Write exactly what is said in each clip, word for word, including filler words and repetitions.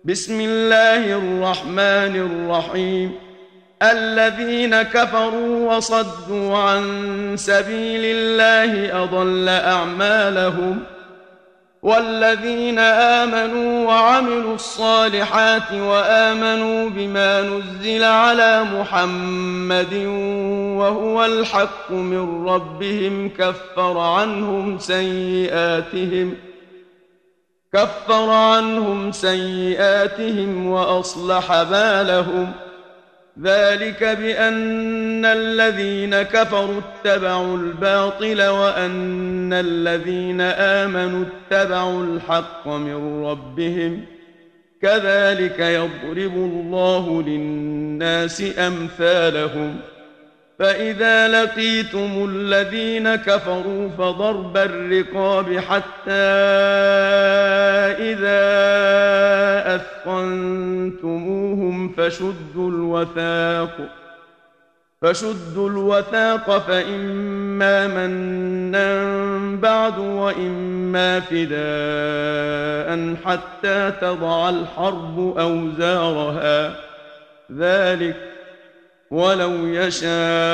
بسم الله الرحمن الرحيم. الذين كفروا وصدوا عن سبيل الله أضل أعمالهم، والذين آمنوا وعملوا الصالحات وآمنوا بما نزل على محمد وهو الحق من ربهم كفر عنهم سيئاتهم كفر عنهم سيئاتهم وأصلح بالهم. ذلك بأن الذين كفروا اتبعوا الباطل وأن الذين آمنوا اتبعوا الحق من ربهم، كذلك يضرب الله للناس أمثالهم. فإذا لقيتم الذين كفروا فضرب الرقاب حتى إذا أثخنتموهم فشدوا الوثاق فشدوا الوثاق فإما منا بعد وإما فداء حتى تضع الحرب أوزارها. ذلك ولو يشاء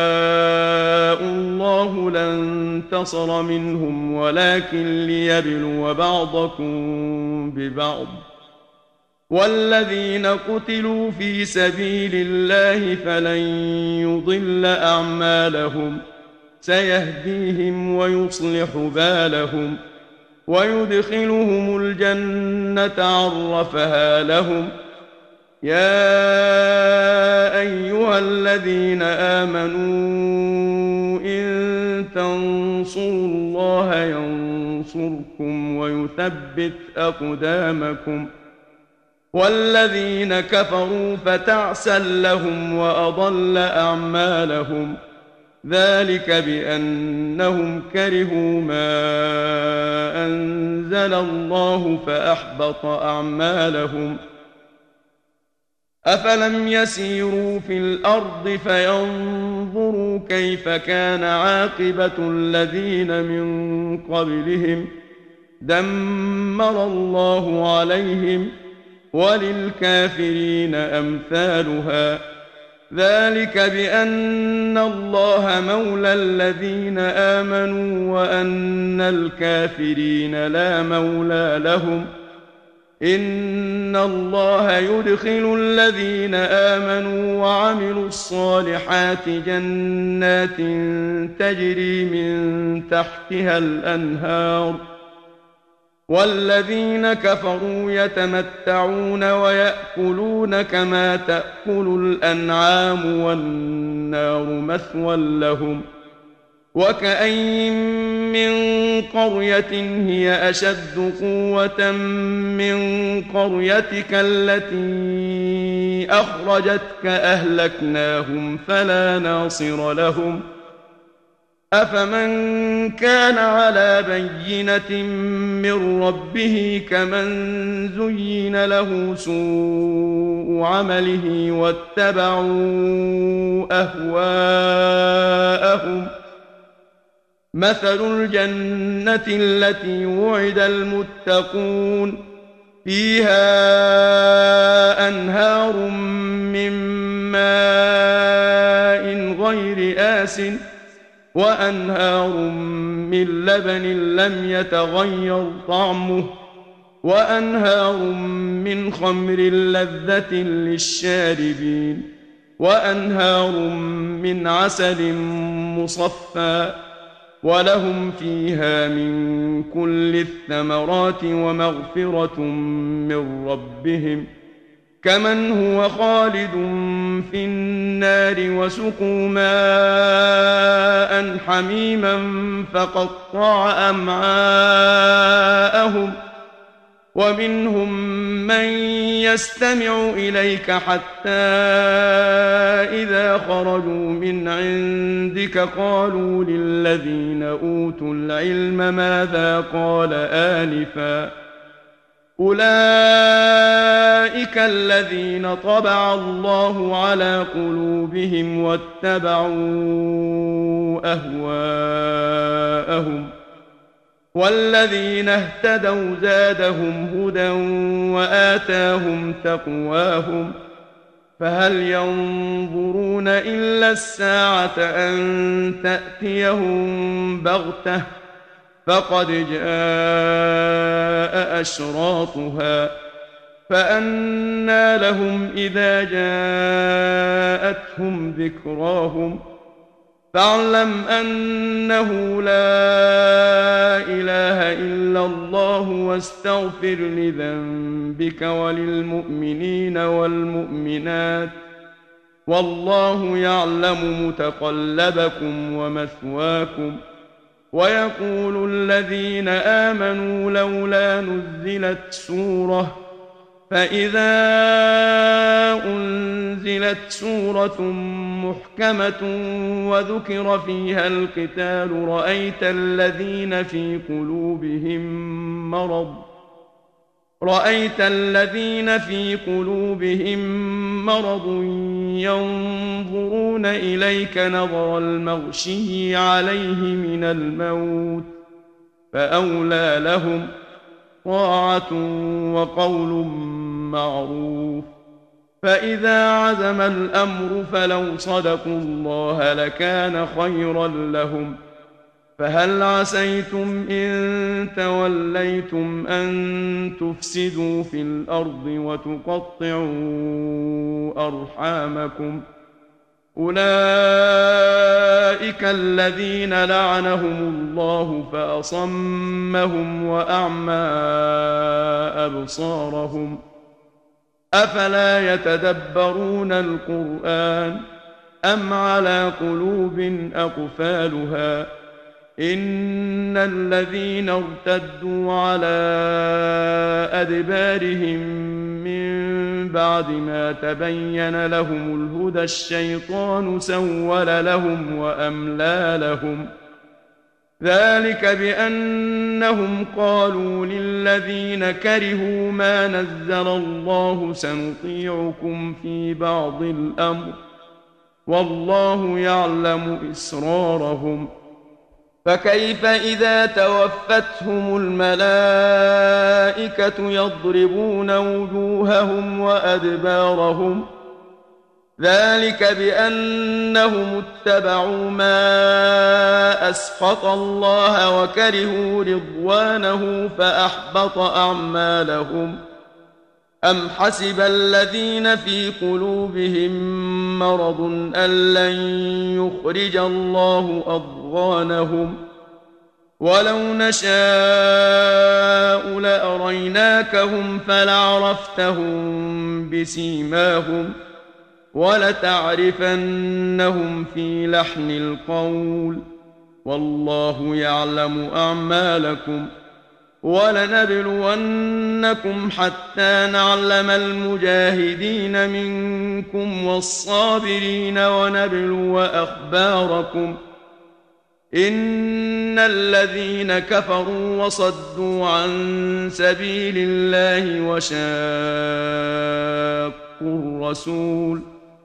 الله لانتصر منهم ولكن ليبلو بعضكم ببعض. والذين قتلوا في سبيل الله فلن يضل أعمالهم، سيهديهم ويصلح بالهم ويدخلهم الجنة عرفها لهم. يا أيها الذين آمنوا إن تنصروا الله ينصركم ويثبت أقدامكم. والذين كفروا فتعسا لهم وأضل أعمالهم. ذلك بأنهم كرهوا ما أنزل الله فأحبط أعمالهم. أفلم يسيروا في الأرض فينظروا كيف كان عاقبة الذين من قبلهم، دمر الله عليهم وللكافرين أمثالها. ذلك بأن الله مولى الذين آمنوا وأن الكافرين لا مولى لهم. إن الله يدخل الذين آمنوا وعملوا الصالحات جنات تجري من تحتها الأنهار، والذين كفروا يتمتعون ويأكلون كما تأكل الأنعام والنار مثوى لهم. وكأين من قرية هي أشد قوة من قريتك التي أخرجتك أهلكناهم فلا ناصر لهم. أفمن كان على بينة من ربه كمن زين له سوء عمله واتبعوا أهواءهم. مثل الجنة التي وعد المتقون فيها أنهار من ماء غير آسٍ وأنهار من لبن لم يتغير طعمه وأنهار من خمر لذة للشاربين وأنهار من عسل مصفى ولهم فيها من كل الثمرات ومغفرة من ربهم كمن هو خالد في النار وسقوا ماء حميما فقطع أمعاءهم. ومنهم من يستمع إليك حتى إذا خرجوا من عندك قالوا للذين أوتوا العلم ماذا قال آنفا. أولئك الذين طبع الله على قلوبهم واتبعوا أهواءهم. والذين اهتدوا زادهم هدى وآتاهم تقواهم فهل ينظرون إلا الساعة أن تأتيهم بغتة فقد جاء أشراطها فأنى لهم إذا جاءتهم ذكراهم فاعلم أنه لا إله إلا الله واستغفر لذنبك وللمؤمنين والمؤمنات والله يعلم متقلبكم ومثواكم ويقول الذين آمنوا لولا نزلت سورة فإذا أنزلت سورة محكمة وذكر فيها القتال رأيت الذين في قلوبهم مرض رأيت الذين في قلوبهم مرض ينظرون إليك نظر المغشي عليه من الموت فأولى لهم طاعة وقول معروف فإذا عزم الأمر فلو صدقوا الله لكان خيرا لهم فهل عسيتم إن توليتم أن تفسدوا في الأرض وتقطعوا أرحامكم أولئك الذين لعنهم الله فأصمهم وأعمى أبصارهم أفلا يتدبرون القرآن أم على قلوب أقفالها إن الذين ارتدوا على أدبارهم من بعد ما تبين لهم الهدى الشيطان سول لهم وأملى لهم ذلك بأنهم قالوا للذين كرهوا ما نزل الله سنطيعكم في بعض الأمر والله يعلم إسرارهم فكيف إذا توفتهم الملائكة يضربون وجوههم وأدبارهم ذلك بأنهم اتبعوا ما أسخط الله وكرهوا رضوانه فأحبط أعمالهم أم حسب الذين في قلوبهم مرض أن لن يخرج الله أضغانهم ولو نشاء لأريناكهم فلعرفتهم بسيماهم ولتعرفنهم في لحن القول والله يعلم أعمالكم ولنبلونكم حتى نعلم المجاهدين منكم والصابرين ونبلو أخباركم إن الذين كفروا وصدوا عن سبيل الله وشاقوا الرسول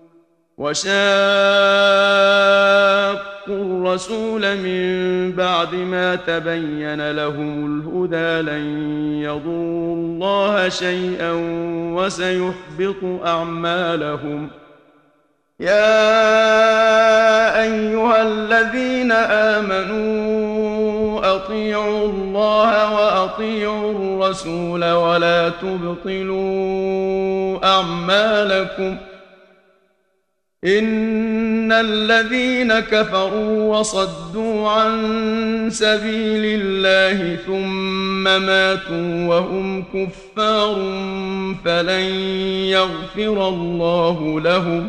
وشاقوا الرسول من بعد ما تبين لهم الهدى لن يضروا الله شيئا وسيحبط أعمالهم يا أيها الذين آمنوا أطيعوا الله وأطيعوا الرسول ولا تبطلوا أعمالكم إن الذين كفروا وصدوا عن سبيل الله ثم ماتوا وهم كفار فلن يغفر الله لهم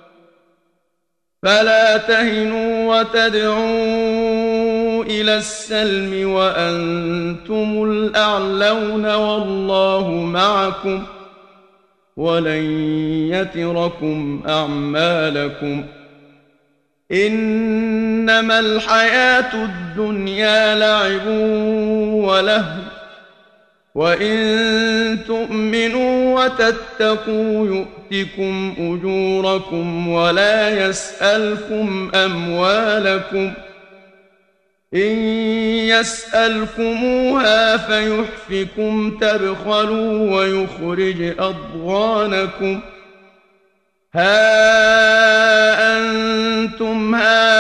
فلا تهنوا وتدعوا إلى السلم وأنتم الأعلون والله معكم ولن يتركم أعمالكم إنما الحياة الدنيا لعب ولهو وإن تؤمنوا وتتقوا يؤتكم أجوركم ولا يسألكم أموالكم إن يسألكموها فيحفكم تبخلوا ويخرج أضغانكم ها أنتم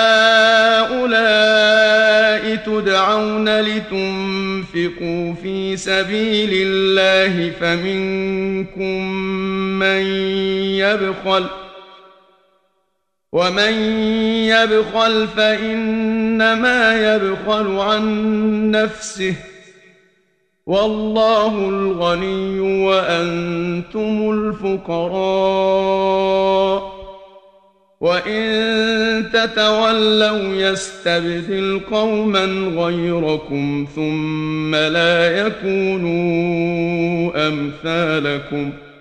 هؤلاء تدعون لتنفقوا في سبيل الله فمنكم من يبخل ومن يبخل فإنما يبخل عن نفسه والله الغني وأنتم الفقراء وإن تتولوا يستبدل قوما غيركم ثم لا يكونوا أمثالكم